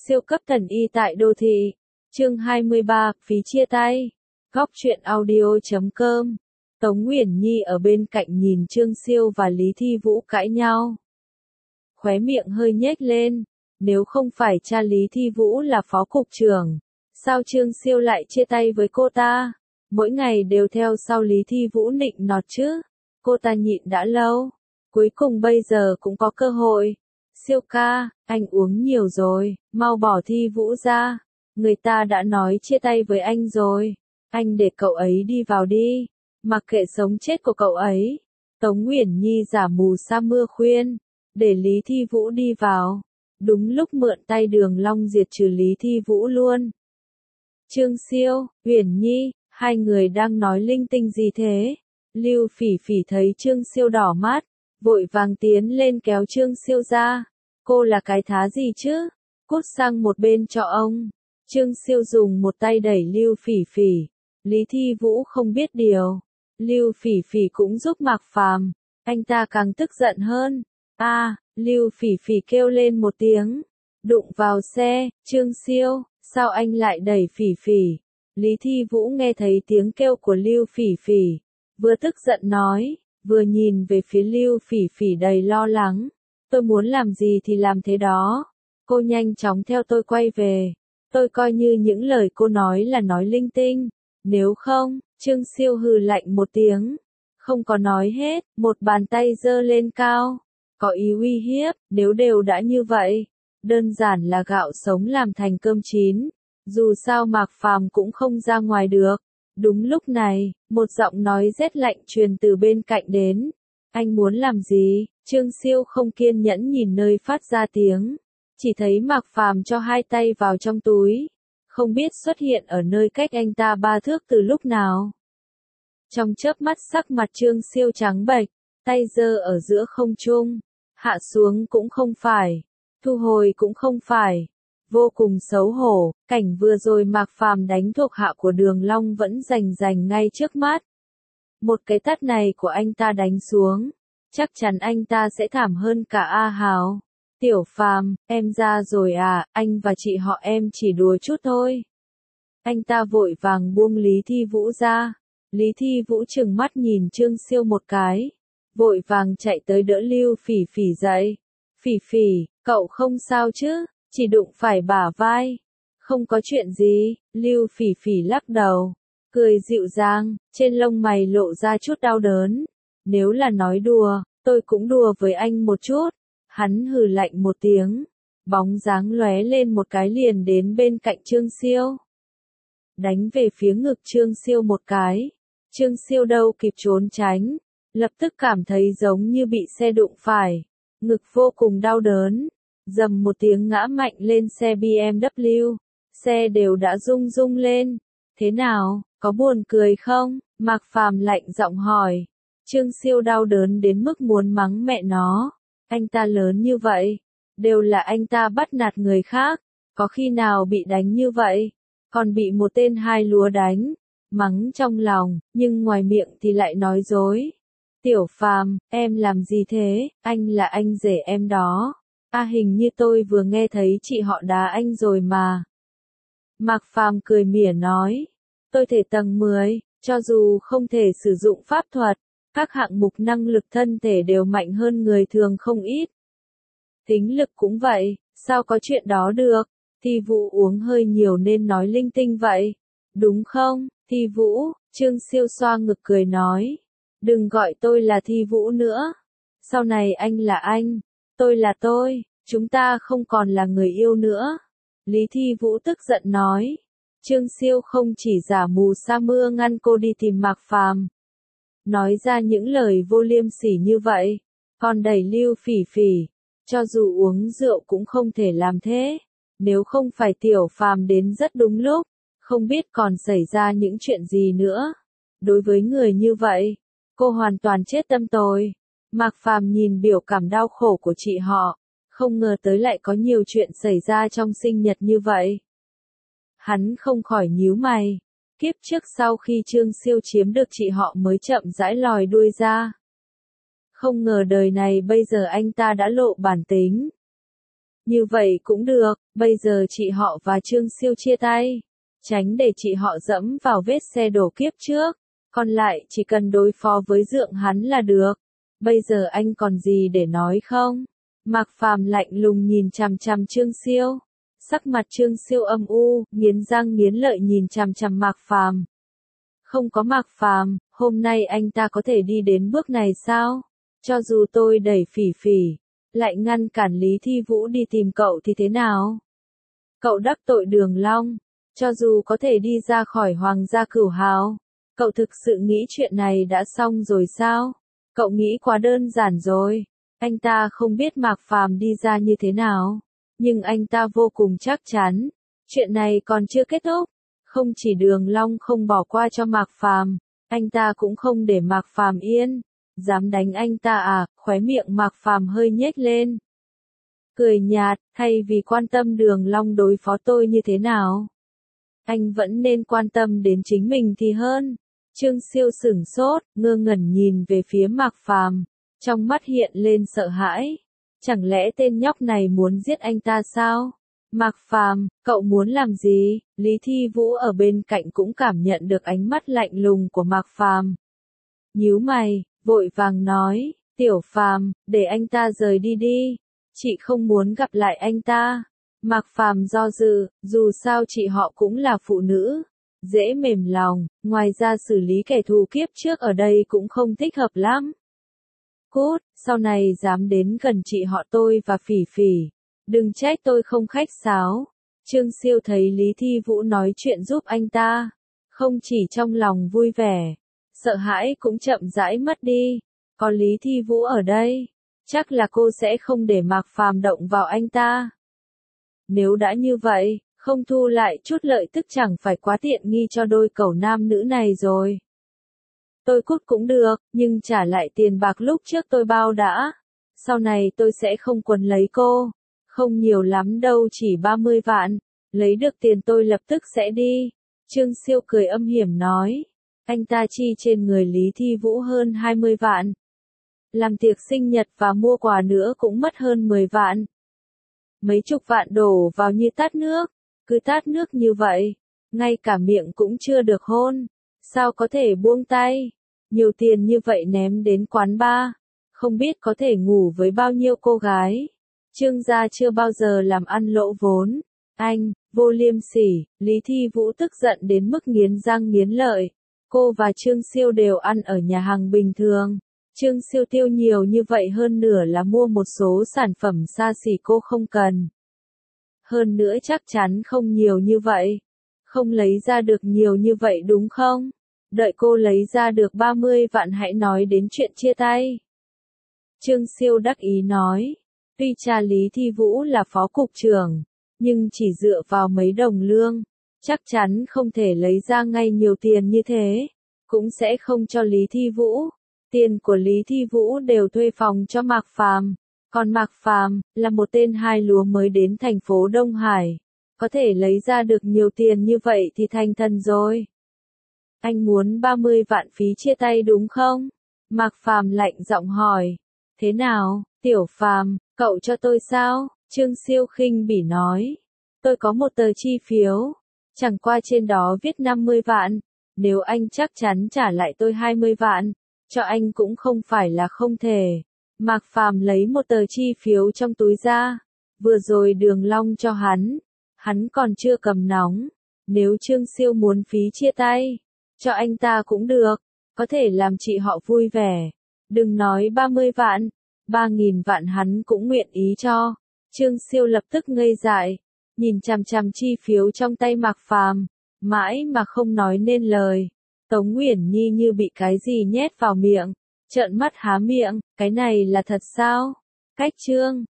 Siêu cấp thần y tại đô thị. Chương 23, phí chia tay. Góc truyện audio.com. Tống Uyển Nhi ở bên cạnh nhìn Trương Siêu và Lý Thi Vũ cãi nhau. Khóe miệng hơi nhếch lên, nếu không phải cha Lý Thi Vũ là phó cục trưởng, sao Trương Siêu lại chia tay với cô ta? Mỗi ngày đều theo sau Lý Thi Vũ nịnh nọt chứ. Cô ta nhịn đã lâu, cuối cùng bây giờ cũng có cơ hội. Siêu ca, anh uống nhiều rồi, mau bỏ Thi Vũ ra. Người ta đã nói chia tay với anh rồi. Anh để cậu ấy đi vào đi, mặc kệ sống chết của cậu ấy. Tống Uyển Nhi giả mù sa mưa khuyên, để Lý Thi Vũ đi vào. Đúng lúc mượn tay Đường Long diệt trừ Lý Thi Vũ luôn. Trương Siêu, Uyển Nhi, hai người đang nói linh tinh gì thế? Lưu Phỉ Phỉ thấy Trương Siêu đỏ mắt, vội vàng tiến lên kéo Trương Siêu ra. Cô là cái thá gì chứ? Cút sang một bên cho ông. Trương Siêu dùng một tay đẩy Lưu Phỉ Phỉ. Lý Thi Vũ không biết điều. Lưu Phỉ Phỉ cũng giúp Mạc Phàm. Anh ta càng tức giận hơn. Lưu Phỉ Phỉ kêu lên một tiếng. Đụng vào xe. Trương Siêu, sao anh lại đẩy Phỉ Phỉ? Lý Thi Vũ nghe thấy tiếng kêu của Lưu Phỉ Phỉ, vừa tức giận nói, vừa nhìn về phía Lưu Phỉ Phỉ đầy lo lắng. Tôi muốn làm gì thì làm thế đó. Cô nhanh chóng theo tôi quay về. Tôi coi như những lời cô nói là nói linh tinh. Nếu không, Trương Siêu hừ lạnh một tiếng. Không có nói hết, một bàn tay giơ lên cao. Có ý uy hiếp, nếu đều đã như vậy. Đơn giản là gạo sống làm thành cơm chín. Dù sao Mạc Phàm cũng không ra ngoài được. Đúng lúc này, một giọng nói rét lạnh truyền từ bên cạnh đến. Anh muốn làm gì? Trương Siêu không kiên nhẫn nhìn nơi phát ra tiếng. Chỉ thấy Mạc Phàm cho hai tay vào trong túi. Không biết xuất hiện ở nơi cách anh ta 3 thước từ lúc nào. Trong chớp mắt sắc mặt Trương Siêu trắng bệch, tay giơ ở giữa không trung. Hạ xuống cũng không phải, thu hồi cũng không phải. Vô cùng xấu hổ, cảnh vừa rồi Mạc Phàm đánh thuộc hạ của Đường Long vẫn rành ngay trước mắt. Một cái tát này của anh ta đánh xuống, chắc chắn anh ta sẽ thảm hơn cả A Hào. Tiểu Phàm, em ra rồi à, anh và chị họ em chỉ đùa chút thôi. Anh ta vội vàng buông Lý Thi Vũ ra. Lý Thi Vũ trừng mắt nhìn Trương Siêu một cái, vội vàng chạy tới đỡ Lưu Phỉ Phỉ dậy. Phỉ Phỉ, cậu không sao chứ? Chỉ đụng phải bả vai. Không có chuyện gì. Lưu Phỉ Phỉ lắc đầu, cười dịu dàng, trên lông mày lộ ra chút đau đớn. Nếu là nói đùa, tôi cũng đùa với anh một chút. Hắn hừ lạnh một tiếng, bóng dáng lóe lên một cái liền đến bên cạnh Trương Siêu. Đánh về phía ngực Trương Siêu một cái. Trương Siêu đâu kịp trốn tránh, lập tức cảm thấy giống như bị xe đụng phải. Ngực vô cùng đau đớn. Dầm một tiếng ngã mạnh lên xe BMW. Xe đều đã rung rung lên. Thế nào, có buồn cười không? Mạc Phàm lạnh giọng hỏi. Trương Siêu đau đớn đến mức muốn mắng mẹ nó. Anh ta lớn như vậy, đều là anh ta bắt nạt người khác, có khi nào bị đánh như vậy, còn bị một tên hai lúa đánh, mắng trong lòng, nhưng ngoài miệng thì lại nói dối. Tiểu Phàm, em làm gì thế, anh là anh rể em đó. Hình như tôi vừa nghe thấy chị họ đá anh rồi mà. Mạc Phàm cười mỉa nói, tôi thể tầng 10, cho dù không thể sử dụng pháp thuật, các hạng mục năng lực thân thể đều mạnh hơn người thường không ít. Tính lực cũng vậy, sao có chuyện đó được? Thi Vũ uống hơi nhiều nên nói linh tinh vậy. Đúng không, Thi Vũ? Trương Siêu xoa ngực cười nói. Đừng gọi tôi là Thi Vũ nữa. Sau này anh là anh, tôi là tôi, chúng ta không còn là người yêu nữa. Lý Thi Vũ tức giận nói. Trương Siêu không chỉ giả mù sa mưa ngăn cô đi tìm Mạc Phàm, nói ra những lời vô liêm sỉ như vậy, còn đẩy Lưu Phỉ Phỉ, cho dù uống rượu cũng không thể làm thế. Nếu không phải Tiểu Phàm đến rất đúng lúc, không biết còn xảy ra những chuyện gì nữa. Đối với người như vậy, cô hoàn toàn chết tâm tối. Mạc Phàm nhìn biểu cảm đau khổ của chị họ, không ngờ tới lại có nhiều chuyện xảy ra trong sinh nhật như vậy. Hắn không khỏi nhíu mày. Kiếp trước sau khi Trương Siêu chiếm được chị họ mới chậm rãi lòi đuôi ra. Không ngờ đời này bây giờ anh ta đã lộ bản tính. Như vậy cũng được, bây giờ chị họ và Trương Siêu chia tay. Tránh để chị họ dẫm vào vết xe đổ kiếp trước. Còn lại chỉ cần đối phó với dượng hắn là được. Bây giờ anh còn gì để nói không? Mạc Phàm lạnh lùng nhìn chằm chằm Trương Siêu. Sắc mặt Trương Siêu âm u, nghiến răng nghiến lợi nhìn chằm chằm Mạc Phàm. Không có Mạc Phàm, hôm nay anh ta có thể đi đến bước này sao? Cho dù tôi đẩy Phỉ Phỉ, lại ngăn cản Lý Thi Vũ đi tìm cậu thì thế nào? Cậu đắc tội Đường Long, cho dù có thể đi ra khỏi Hoàng gia Cửu Hào, cậu thực sự nghĩ chuyện này đã xong rồi sao? Cậu nghĩ quá đơn giản rồi. Anh ta không biết Mạc Phàm đi ra như thế nào, nhưng anh ta vô cùng chắc chắn, chuyện này còn chưa kết thúc. Không chỉ Đường Long không bỏ qua cho Mạc Phàm, anh ta cũng không để Mạc Phàm yên. Dám đánh anh ta à? Khóe miệng Mạc Phàm hơi nhếch lên. Cười nhạt, thay vì quan tâm Đường Long đối phó tôi như thế nào, anh vẫn nên quan tâm đến chính mình thì hơn. Trương Siêu sửng sốt, ngơ ngẩn nhìn về phía Mạc Phàm, trong mắt hiện lên sợ hãi. Chẳng lẽ tên nhóc này muốn giết anh ta sao? Mạc Phàm, cậu muốn làm gì? Lý Thi Vũ ở bên cạnh cũng cảm nhận được ánh mắt lạnh lùng của Mạc Phàm. Nhíu mày, vội vàng nói, Tiểu Phàm, để anh ta rời đi đi. Chị không muốn gặp lại anh ta. Mạc Phàm do dự, dù sao chị họ cũng là phụ nữ, dễ mềm lòng, ngoài ra xử lý kẻ thù kiếp trước ở đây cũng không thích hợp lắm. Cút, sau này dám đến gần chị họ tôi và Phỉ Phỉ, đừng trách tôi không khách sáo. Trương Siêu thấy Lý Thi Vũ nói chuyện giúp anh ta, không chỉ trong lòng vui vẻ, sợ hãi cũng chậm rãi mất đi. Có Lý Thi Vũ ở đây, chắc là cô sẽ không để Mạc Phàm động vào anh ta. Nếu đã như vậy, không thu lại chút lợi tức chẳng phải quá tiện nghi cho đôi cẩu nam nữ này rồi. Tôi cút cũng được, nhưng trả lại tiền bạc lúc trước tôi bao đã. Sau này tôi sẽ không quấn lấy cô. Không nhiều lắm đâu, chỉ 30 vạn. Lấy được tiền tôi lập tức sẽ đi. Trương Siêu cười âm hiểm nói. Anh ta chi trên người Lý Thi Vũ hơn 20 vạn. Làm tiệc sinh nhật và mua quà nữa cũng mất hơn 10 vạn. Mấy chục vạn đổ vào như tát nước. Cứ tát nước như vậy, ngay cả miệng cũng chưa được hôn. Sao có thể buông tay? Nhiều tiền như vậy ném đến quán bar, không biết có thể ngủ với bao nhiêu cô gái. Trương gia chưa bao giờ làm ăn lỗ vốn. Anh, vô liêm sỉ. Lý Thi Vũ tức giận đến mức nghiến răng nghiến lợi. Cô và Trương Siêu đều ăn ở nhà hàng bình thường. Trương Siêu tiêu nhiều như vậy hơn nửa là mua một số sản phẩm xa xỉ cô không cần. Hơn nữa chắc chắn không nhiều như vậy. Không lấy ra được nhiều như vậy đúng không? Đợi cô lấy ra được 30 vạn hãy nói đến chuyện chia tay. Trương Siêu đắc ý nói. Tuy cha Lý Thi Vũ là phó cục trưởng, nhưng chỉ dựa vào mấy đồng lương, chắc chắn không thể lấy ra ngay nhiều tiền như thế. Cũng sẽ không cho Lý Thi Vũ. Tiền của Lý Thi Vũ đều thuê phòng cho Mạc Phàm. Còn Mạc Phàm là một tên hai lúa mới đến thành phố Đông Hải. Có thể lấy ra được nhiều tiền như vậy thì thành thần rồi. Anh muốn 30 vạn phí chia tay đúng không? Mạc Phàm lạnh giọng hỏi. Thế nào, Tiểu Phàm, cậu cho tôi sao? Trương Siêu khinh bỉ nói. Tôi có một tờ chi phiếu. Chẳng qua trên đó viết 50 vạn. Nếu anh chắc chắn trả lại tôi 20 vạn, cho anh cũng không phải là không thể. Mạc Phàm lấy một tờ chi phiếu trong túi ra. Vừa rồi Đường Long cho hắn còn chưa cầm nóng. Nếu Trương Siêu muốn phí chia tay, cho anh ta cũng được, có thể làm chị họ vui vẻ. Đừng nói 30 vạn, 3.000 vạn hắn cũng nguyện ý cho. Trương Siêu lập tức ngây dại, nhìn chằm chằm chi phiếu trong tay Mạc Phàm, mãi mà không nói nên lời. Tống Uyển Nhi như bị cái gì nhét vào miệng, trợn mắt há miệng, cái này là thật sao? Cách chương